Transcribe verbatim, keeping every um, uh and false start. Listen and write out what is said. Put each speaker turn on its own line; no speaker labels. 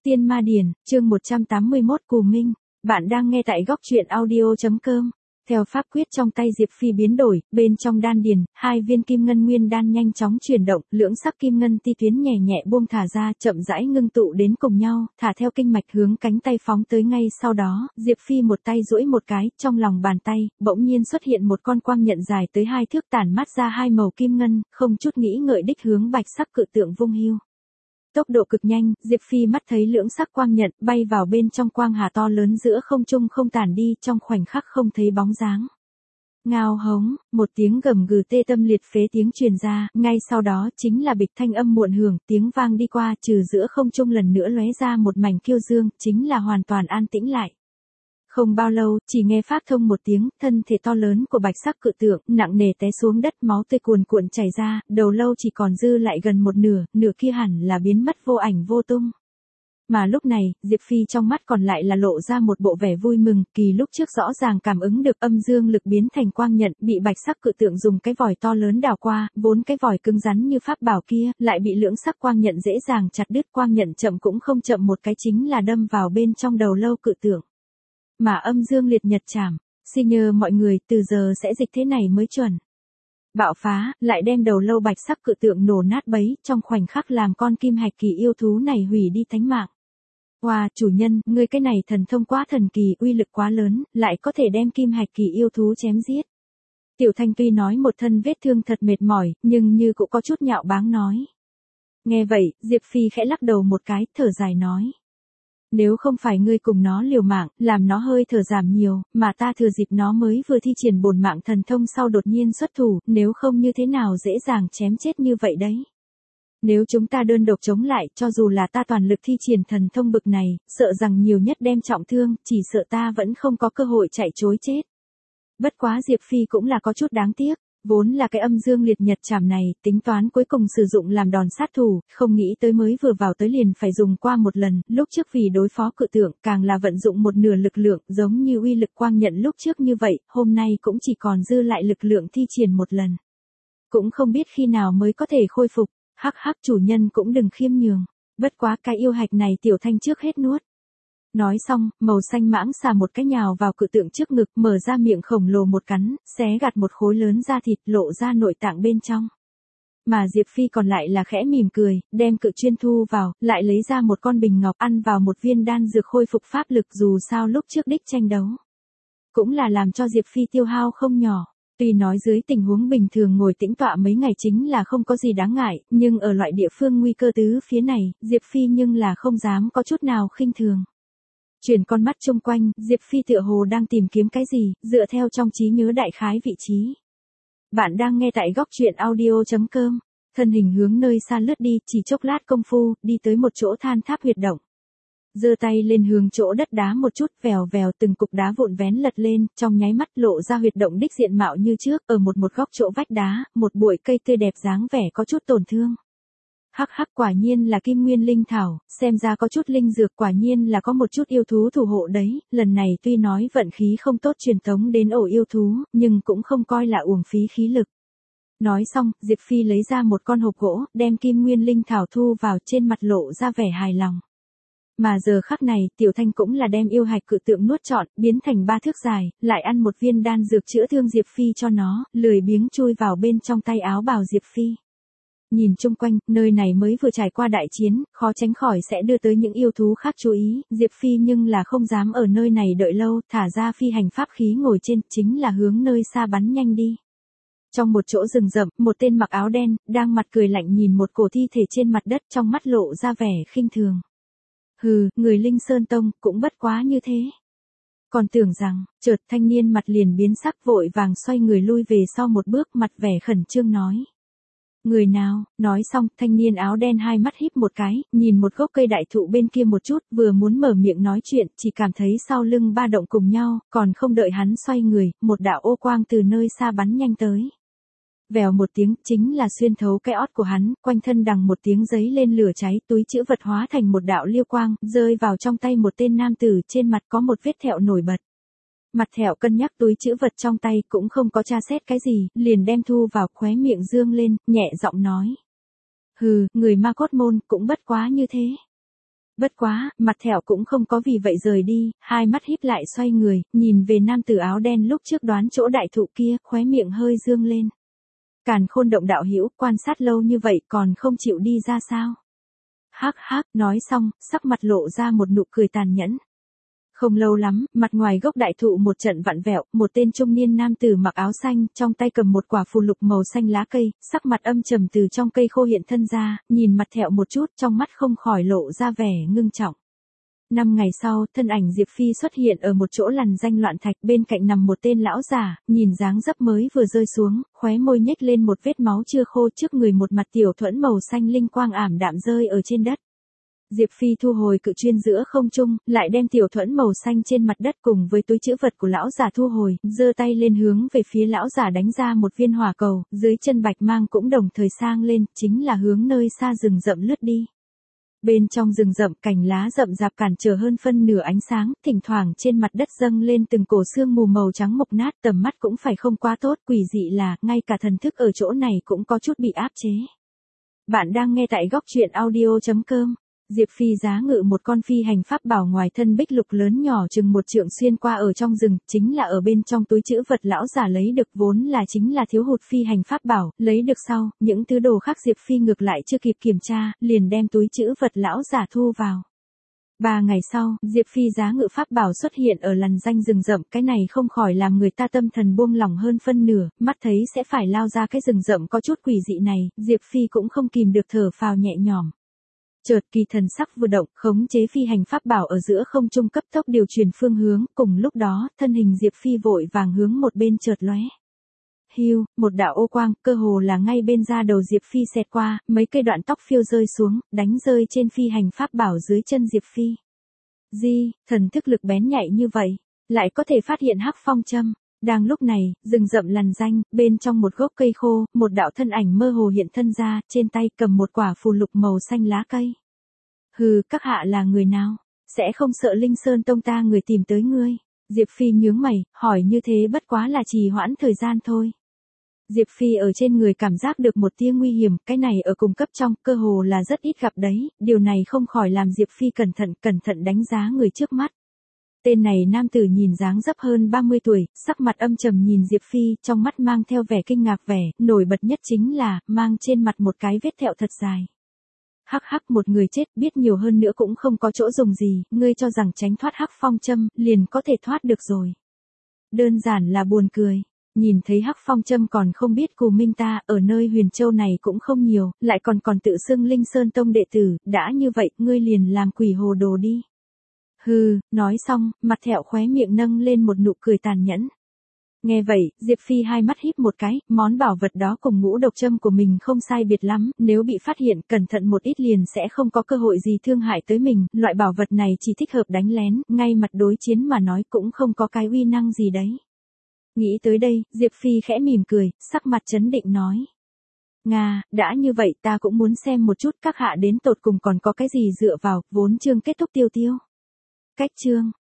Tiên Ma Điển, chương một trăm tám mươi mốt Cù Minh, bạn đang nghe tại góc truyện audio chấm com. Theo pháp quyết trong tay Diệp Phi biến đổi, bên trong đan điền, hai viên kim ngân nguyên đan nhanh chóng chuyển động, lưỡng sắc kim ngân ti tuyến nhẹ nhẹ buông thả ra, chậm rãi ngưng tụ đến cùng nhau, thả theo kinh mạch hướng cánh tay phóng tới. Ngay sau đó, Diệp Phi một tay duỗi một cái, trong lòng bàn tay, bỗng nhiên xuất hiện một con quang nhận dài tới hai thước tản mát ra hai màu kim ngân, không chút nghĩ ngợi đích hướng bạch sắc cự tượng vung hiu. Tốc độ cực nhanh, Diệp Phi mắt thấy lưỡng sắc quang nhận bay vào bên trong quang hà to lớn giữa không trung không tản đi, trong khoảnh khắc không thấy bóng dáng. Ngao hống, một tiếng gầm gừ tê tâm liệt phế tiếng truyền ra, ngay sau đó chính là bịch thanh âm muộn hưởng, tiếng vang đi qua, trừ giữa không trung lần nữa lóe ra một mảnh kiêu dương, chính là hoàn toàn an tĩnh lại. Không bao lâu, chỉ nghe phát thông một tiếng, thân thể to lớn của bạch sắc cự tượng, nặng nề té xuống đất, máu tươi cuồn cuộn chảy ra, đầu lâu chỉ còn dư lại gần một nửa, nửa kia hẳn là biến mất vô ảnh vô tung. Mà lúc này, Diệp Phi trong mắt còn lại là lộ ra một bộ vẻ vui mừng, kỳ lúc trước rõ ràng cảm ứng được âm dương lực biến thành quang nhận, bị bạch sắc cự tượng dùng cái vòi to lớn đào qua, vốn cái vòi cứng rắn như pháp bảo kia, lại bị lưỡng sắc quang nhận dễ dàng chặt đứt. Quang nhận chậm cũng không chậm một cái chính là đâm vào bên trong đầu lâu cự tượng. Mà âm dương liệt nhật chảm, xin nhờ mọi người từ giờ sẽ dịch thế này mới chuẩn. Bạo phá, lại đem đầu lâu bạch sắc cự tượng nổ nát bấy, trong khoảnh khắc làm con kim hạch kỳ yêu thú này hủy đi thánh mạng. Wow, chủ nhân, ngươi cái này thần thông quá thần kỳ, uy lực quá lớn, lại có thể đem kim hạch kỳ yêu thú chém giết. Tiểu Thanh tuy nói một thân vết thương thật mệt mỏi, nhưng như cũng có chút nhạo báng nói. Nghe vậy, Diệp Phi khẽ lắc đầu một cái, thở dài nói. Nếu không phải ngươi cùng nó liều mạng, làm nó hơi thở giảm nhiều, mà ta thừa dịp nó mới vừa thi triển bổn mạng thần thông sau đột nhiên xuất thủ, nếu không như thế nào dễ dàng chém chết như vậy đấy. Nếu chúng ta đơn độc chống lại, cho dù là ta toàn lực thi triển thần thông bực này, sợ rằng nhiều nhất đem trọng thương, chỉ sợ ta vẫn không có cơ hội chạy trối chết. Bất quá Diệp Phi cũng là có chút đáng tiếc. Vốn là cái âm dương liệt nhật chảm này, tính toán cuối cùng sử dụng làm đòn sát thủ, không nghĩ tới mới vừa vào tới liền phải dùng qua một lần, lúc trước vì đối phó cự tượng, càng là vận dụng một nửa lực lượng, giống như uy lực quang nhận lúc trước như vậy, hôm nay cũng chỉ còn dư lại lực lượng thi triển một lần. Cũng không biết khi nào mới có thể khôi phục, hắc hắc chủ nhân cũng đừng khiêm nhường, bất quá cái yêu hạch này Tiểu Thanh trước hết nuốt. Nói xong, màu xanh mãng xà một cái nhào vào cự tượng trước ngực, mở ra miệng khổng lồ một cắn, xé gạt một khối lớn da thịt, lộ ra nội tạng bên trong. Mà Diệp Phi còn lại là khẽ mỉm cười, đem cự chuyên thu vào, lại lấy ra một con bình ngọc, ăn vào một viên đan dược khôi phục pháp lực, dù sao lúc trước đích tranh đấu. Cũng là làm cho Diệp Phi tiêu hao không nhỏ. Tuy nói dưới tình huống bình thường ngồi tĩnh tọa mấy ngày chính là không có gì đáng ngại, nhưng ở loại địa phương nguy cơ tứ phía này, Diệp Phi nhưng là không dám có chút nào khinh thường. Chuyển con mắt chung quanh, Diệp Phi tựa hồ đang tìm kiếm cái gì, dựa theo trong trí nhớ đại khái vị trí. Bạn đang nghe tại góc truyện audio chấm com, thân hình hướng nơi xa lướt đi, chỉ chốc lát công phu, đi tới một chỗ than tháp huyệt động. Giơ tay lên hướng chỗ đất đá một chút, vèo vèo từng cục đá vụn vén lật lên, trong nháy mắt lộ ra huyệt động đích diện mạo như trước, ở một một góc chỗ vách đá, một bụi cây tươi đẹp dáng vẻ có chút tổn thương. Hắc hắc, quả nhiên là kim nguyên linh thảo, xem ra có chút linh dược, quả nhiên là có một chút yêu thú thủ hộ đấy, lần này tuy nói vận khí không tốt truyền tống đến ổ yêu thú, nhưng cũng không coi là uổng phí khí lực. Nói xong, Diệp Phi lấy ra một con hộp gỗ, đem kim nguyên linh thảo thu vào, trên mặt lộ ra vẻ hài lòng. Mà giờ khắc này, Tiểu Thanh cũng là đem yêu hạch cự tượng nuốt trọn, biến thành ba thước dài, lại ăn một viên đan dược chữa thương Diệp Phi cho nó, lười biếng chui vào bên trong tay áo bào Diệp Phi. Nhìn chung quanh, nơi này mới vừa trải qua đại chiến, khó tránh khỏi sẽ đưa tới những yêu thú khác chú ý, Diệp Phi nhưng là không dám ở nơi này đợi lâu, thả ra phi hành pháp khí ngồi trên, chính là hướng nơi xa bắn nhanh đi. Trong một chỗ rừng rậm, một tên mặc áo đen, đang mặt cười lạnh nhìn một cổ thi thể trên mặt đất, trong mắt lộ ra vẻ khinh thường. Hừ, người Linh Sơn Tông, cũng bất quá như thế. Còn tưởng rằng, chợt thanh niên mặt liền biến sắc, vội vàng xoay người lui về sau một bước, mặt vẻ khẩn trương nói. Người nào, nói xong, thanh niên áo đen hai mắt híp một cái, nhìn một gốc cây đại thụ bên kia một chút, vừa muốn mở miệng nói chuyện, chỉ cảm thấy sau lưng ba động cùng nhau, còn không đợi hắn xoay người, một đạo ô quang từ nơi xa bắn nhanh tới. Vèo một tiếng, chính là xuyên thấu cái ót của hắn, quanh thân đằng một tiếng giấy lên lửa cháy, túi chữ vật hóa thành một đạo liêu quang, rơi vào trong tay một tên nam tử, trên mặt có một vết thẹo nổi bật. Mặt thẹo cân nhắc túi chữ vật trong tay, cũng không có tra xét cái gì, liền đem thu vào, khóe miệng dương lên, nhẹ giọng nói. Hừ, người ma cốt môn, cũng bất quá như thế. Bất quá, mặt thẹo cũng không có vì vậy rời đi, hai mắt híp lại xoay người, nhìn về nam tử áo đen lúc trước đoán chỗ đại thụ kia, khóe miệng hơi dương lên. Càn Khôn Động đạo hữu, quan sát lâu như vậy còn không chịu đi ra sao? Hắc hắc, nói xong, sắc mặt lộ ra một nụ cười tàn nhẫn. Không lâu lắm, mặt ngoài gốc đại thụ một trận vặn vẹo, một tên trung niên nam tử mặc áo xanh, trong tay cầm một quả phù lục màu xanh lá cây, sắc mặt âm trầm từ trong cây khô hiện thân ra, nhìn mặt thẹo một chút, trong mắt không khỏi lộ ra vẻ ngưng trọng. Năm ngày sau, thân ảnh Diệp Phi xuất hiện ở một chỗ lằn danh loạn thạch, bên cạnh nằm một tên lão giả, nhìn dáng dấp mới vừa rơi xuống, khóe môi nhếch lên một vết máu chưa khô, trước người một mặt tiểu thuẫn màu xanh linh quang ảm đạm rơi ở trên đất. Diệp Phi thu hồi cự chuyên giữa không trung, lại đem tiểu thuẫn màu xanh trên mặt đất cùng với túi trữ vật của lão giả thu hồi, giơ tay lên hướng về phía lão giả đánh ra một viên hỏa cầu, dưới chân bạch mang cũng đồng thời sang lên, chính là hướng nơi xa rừng rậm lướt đi. Bên trong rừng rậm, cành lá rậm rạp cản trở hơn phân nửa ánh sáng, thỉnh thoảng trên mặt đất dâng lên từng cổ sương mù màu trắng mục nát, tầm mắt cũng phải không quá tốt, quỷ dị là, ngay cả thần thức ở chỗ này cũng có chút bị áp chế. Bạn đang nghe tại góc truyện audio chấm com. Diệp Phi giá ngự một con phi hành pháp bảo ngoài thân bích lục lớn nhỏ chừng một trượng xuyên qua ở trong rừng, chính là ở bên trong túi trữ vật lão giả lấy được vốn là chính là thiếu hụt phi hành pháp bảo, lấy được sau, những thứ đồ khác Diệp Phi ngược lại chưa kịp kiểm tra, liền đem túi trữ vật lão giả thu vào. Ba ngày sau, Diệp Phi giá ngự pháp bảo xuất hiện ở lằn danh rừng rậm, cái này không khỏi làm người ta tâm thần buông lỏng hơn phân nửa, mắt thấy sẽ phải lao ra cái rừng rậm có chút quỷ dị này, Diệp Phi cũng không kìm được thở phào nhẹ nhõm. Chợt kỳ thần sắc vừa động, khống chế phi hành pháp bảo ở giữa không trung cấp tốc điều chuyển phương hướng, cùng lúc đó, thân hình Diệp Phi vội vàng hướng một bên chợt lóe. Hiu, một đạo ô quang, cơ hồ là ngay bên da đầu Diệp Phi xẹt qua, mấy cây đoạn tóc phiêu rơi xuống, đánh rơi trên phi hành pháp bảo dưới chân Diệp Phi. Di, thần thức lực bén nhạy như vậy, lại có thể phát hiện hắc phong châm. Đang lúc này, rừng rậm lằn danh, bên trong một gốc cây khô, một đạo thân ảnh mơ hồ hiện thân ra, trên tay cầm một quả phù lục màu xanh lá cây. Hừ, các hạ là người nào? Sẽ không sợ Linh Sơn Tông ta người tìm tới ngươi? Diệp Phi nhướng mày, hỏi như thế bất quá là trì hoãn thời gian thôi. Diệp Phi ở trên người cảm giác được một tia nguy hiểm, cái này ở cùng cấp trong, cơ hồ là rất ít gặp đấy, điều này không khỏi làm Diệp Phi cẩn thận, cẩn thận đánh giá người trước mắt. Tên này nam tử nhìn dáng dấp hơn ba mươi tuổi, sắc mặt âm trầm nhìn Diệp Phi, trong mắt mang theo vẻ kinh ngạc vẻ, nổi bật nhất chính là, mang trên mặt một cái vết thẹo thật dài. Hắc hắc, một người chết, biết nhiều hơn nữa cũng không có chỗ dùng gì, ngươi cho rằng tránh thoát hắc phong châm, liền có thể thoát được rồi. Đơn giản là buồn cười. Nhìn thấy hắc phong châm còn không biết cù minh ta, ở nơi Huyền Châu này cũng không nhiều, lại còn còn tự xưng Linh Sơn Tông đệ tử, đã như vậy, ngươi liền làm quỷ hồ đồ đi. Hừ, nói xong, mặt thẹo khóe miệng nâng lên một nụ cười tàn nhẫn. Nghe vậy, Diệp Phi hai mắt híp một cái, món bảo vật đó cùng ngũ độc châm của mình không sai biệt lắm, nếu bị phát hiện, cẩn thận một ít liền sẽ không có cơ hội gì thương hại tới mình, loại bảo vật này chỉ thích hợp đánh lén, ngay mặt đối chiến mà nói cũng không có cái uy năng gì đấy. Nghĩ tới đây, Diệp Phi khẽ mỉm cười, sắc mặt trấn định nói. Nga, đã như vậy ta cũng muốn xem một chút các hạ đến tột cùng còn có cái gì dựa vào, vốn chương kết thúc tiêu tiêu. Cách chương.